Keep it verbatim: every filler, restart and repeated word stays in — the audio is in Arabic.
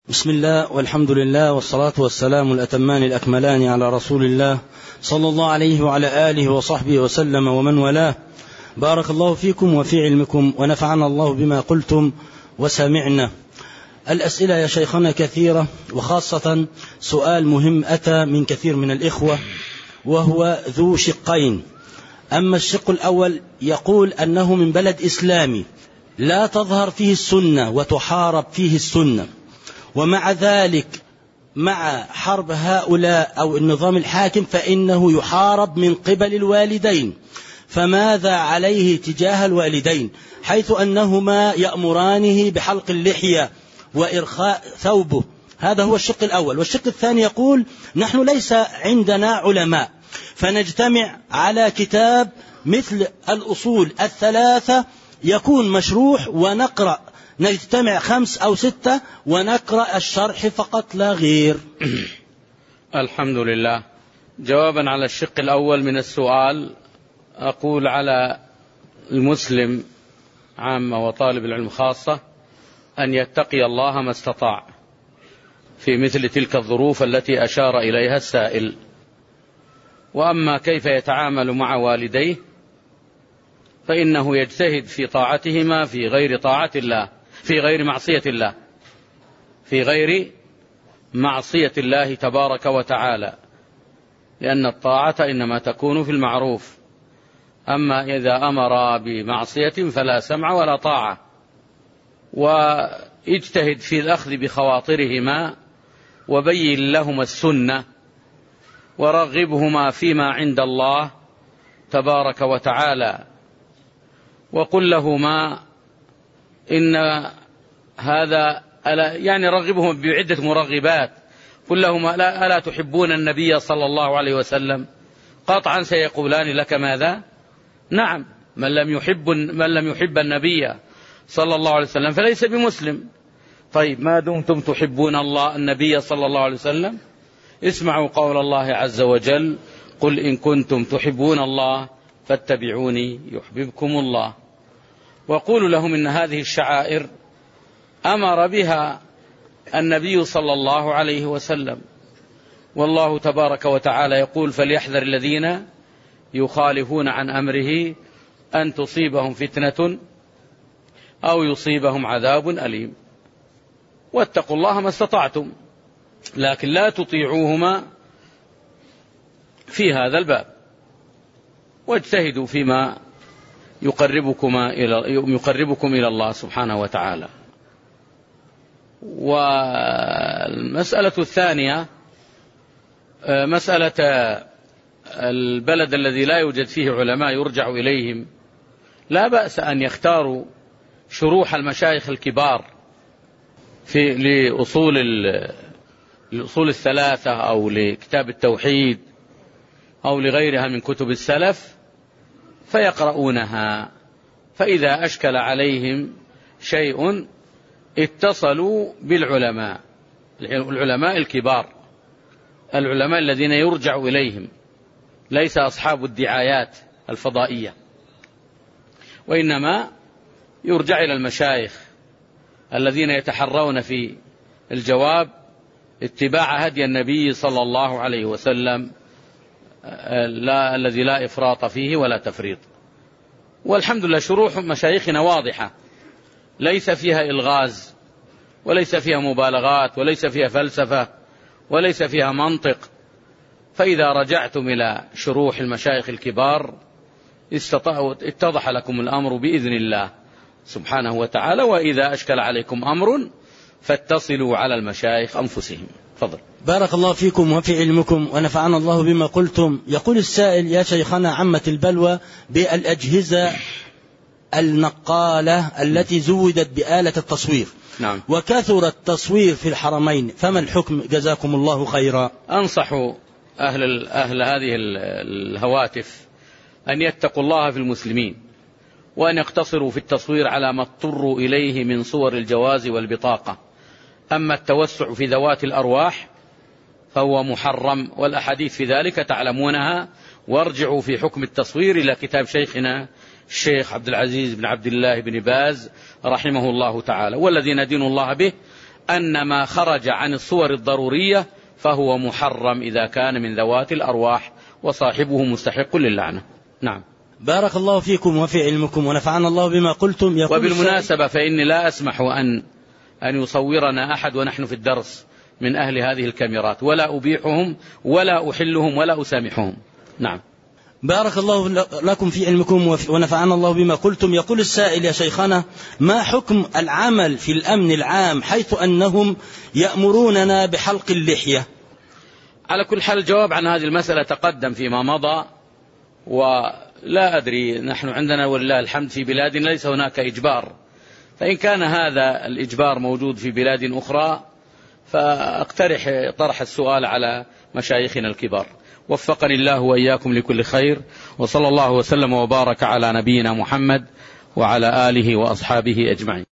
بسم الله والحمد لله والصلاة والسلام الأتمان الأكملان على رسول الله صلى الله عليه وعلى آله وصحبه وسلم ومن والاه. بارك الله فيكم وفي علمكم ونفعنا الله بما قلتم وسمعنا. الأسئلة يا شيخنا كثيرة، وخاصة سؤال مهم أتى من كثير من الإخوة وهو ذو شقين. أما الشق الأول يقول أنه من بلد إسلامي لا تظهر فيه السنة وتحارب فيه السنة، ومع ذلك مع حرب هؤلاء أو النظام الحاكم فإنه يحارب من قبل الوالدين، فماذا عليه تجاه الوالدين حيث أنهما يأمرانه بحلق اللحية وإرخاء ثوبه؟ هذا هو الشق الأول. والشق الثاني يقول نحن ليس عندنا علماء فنجتمع على كتاب مثل الأصول الثلاثة يكون مشروح ونقرأ، نجتمع خمس أو ستة ونقرأ الشرح فقط لا غير. الحمد لله. جوابا على الشق الأول من السؤال، أقول على المسلم عامة وطالب العلم خاصة أن يتقي الله ما استطاع في مثل تلك الظروف التي أشار إليها السائل. وأما كيف يتعامل مع والديه فإنه يجتهد في طاعتهما في غير طاعة الله، في غير معصية الله، في غير معصية الله تبارك وتعالى، لأن الطاعة إنما تكون في المعروف. أما إذا أمر بمعصية فلا سمع ولا طاعة. واجتهد في الأخذ بخواطرهما وبين لهما السنة ورغبهما فيما عند الله تبارك وتعالى، وقل لهما إن هذا يعني رغبهم بعدة مرغبات. قل لهما ألا, ألا تحبون النبي صلى الله عليه وسلم؟ قطعا سيقولان لك ماذا؟ نعم. من لم يحب من لم يحب النبي صلى الله عليه وسلم فليس بمسلم. طيب ما دمتم تحبون الله النبي صلى الله عليه وسلم اسمعوا قول الله عز وجل: قل إن كنتم تحبون الله فاتبعوني يحببكم الله. وقولوا لهم إن هذه الشعائر أمر بها النبي صلى الله عليه وسلم، والله تبارك وتعالى يقول: فليحذر الذين يخالفون عن أمره أن تصيبهم فتنة أو يصيبهم عذاب أليم. واتقوا الله ما استطعتم، لكن لا تطيعوهما في هذا الباب، واجتهدوا فيما يقربكما إلى يقربكم إلى الله سبحانه وتعالى. والمسألة الثانية مسألة البلد الذي لا يوجد فيه علماء يرجع إليهم. لا بأس أن يختاروا شروح المشايخ الكبار في لأصول الأصول الثلاثة أو لكتاب التوحيد أو لغيرها من كتب السلف فيقرؤونها، فإذا أشكل عليهم شيء اتصلوا بالعلماء، العلماء الكبار، العلماء الذين يرجع إليهم، ليس أصحاب الدعايات الفضائية، وإنما يرجع إلى المشايخ الذين يتحرون في الجواب اتباع هدي النبي صلى الله عليه وسلم، لا الذي لا إفراط فيه ولا تفريط. والحمد لله شروح مشايخنا واضحة، ليس فيها إلغاز وليس فيها مبالغات وليس فيها فلسفة وليس فيها منطق. فإذا رجعتم إلى شروح المشايخ الكبار اتضح لكم الأمر بإذن الله سبحانه وتعالى. وإذا أشكل عليكم أمر فاتصلوا على المشايخ أنفسهم. فضل. بارك الله فيكم وفي علمكم ونفعنا الله بما قلتم. يقول السائل: يا شيخنا عمت البلوى بالأجهزة النقالة التي زودت بآلة التصوير، نعم، وكثر التصوير في الحرمين، فما الحكم جزاكم الله خيرا؟ أنصح أهل, أهل هذه الهواتف أن يتقوا الله في المسلمين، وأن يقتصروا في التصوير على ما اضطروا إليه من صور الجواز والبطاقة. أما التوسع في ذوات الأرواح فهو محرم، والأحاديث في ذلك تعلمونها. وارجعوا في حكم التصوير إلى كتاب شيخنا الشيخ عبد العزيز بن عبد الله بن باز رحمه الله تعالى. والذي ندين الله به أن ما خرج عن الصور الضرورية فهو محرم إذا كان من ذوات الأرواح وصاحبه مستحق للعنة. نعم. بارك الله فيكم وفي علمكم ونفعنا الله بما قلتم. وبالمناسبة فإني لا أسمح أن أن يصورنا أحد ونحن في الدرس من أهل هذه الكاميرات، ولا أبيحهم ولا أحلهم ولا أسامحهم. نعم. بارك الله لكم في علمكم ونفعنا الله بما قلتم. يقول السائل: يا شيخنا، ما حكم العمل في الأمن العام حيث أنهم يأمروننا بحلق اللحية؟ على كل حال الجواب عن هذه المسألة تقدم فيما مضى، ولا أدري، نحن عندنا ولله الحمد في بلادنا ليس هناك إجبار، فإن كان هذا الإجبار موجود في بلاد أخرى فأقترح طرح السؤال على مشايخنا الكبار. وفقني الله وإياكم لكل خير، وصلى الله وسلم وبارك على نبينا محمد وعلى آله وأصحابه أجمعين.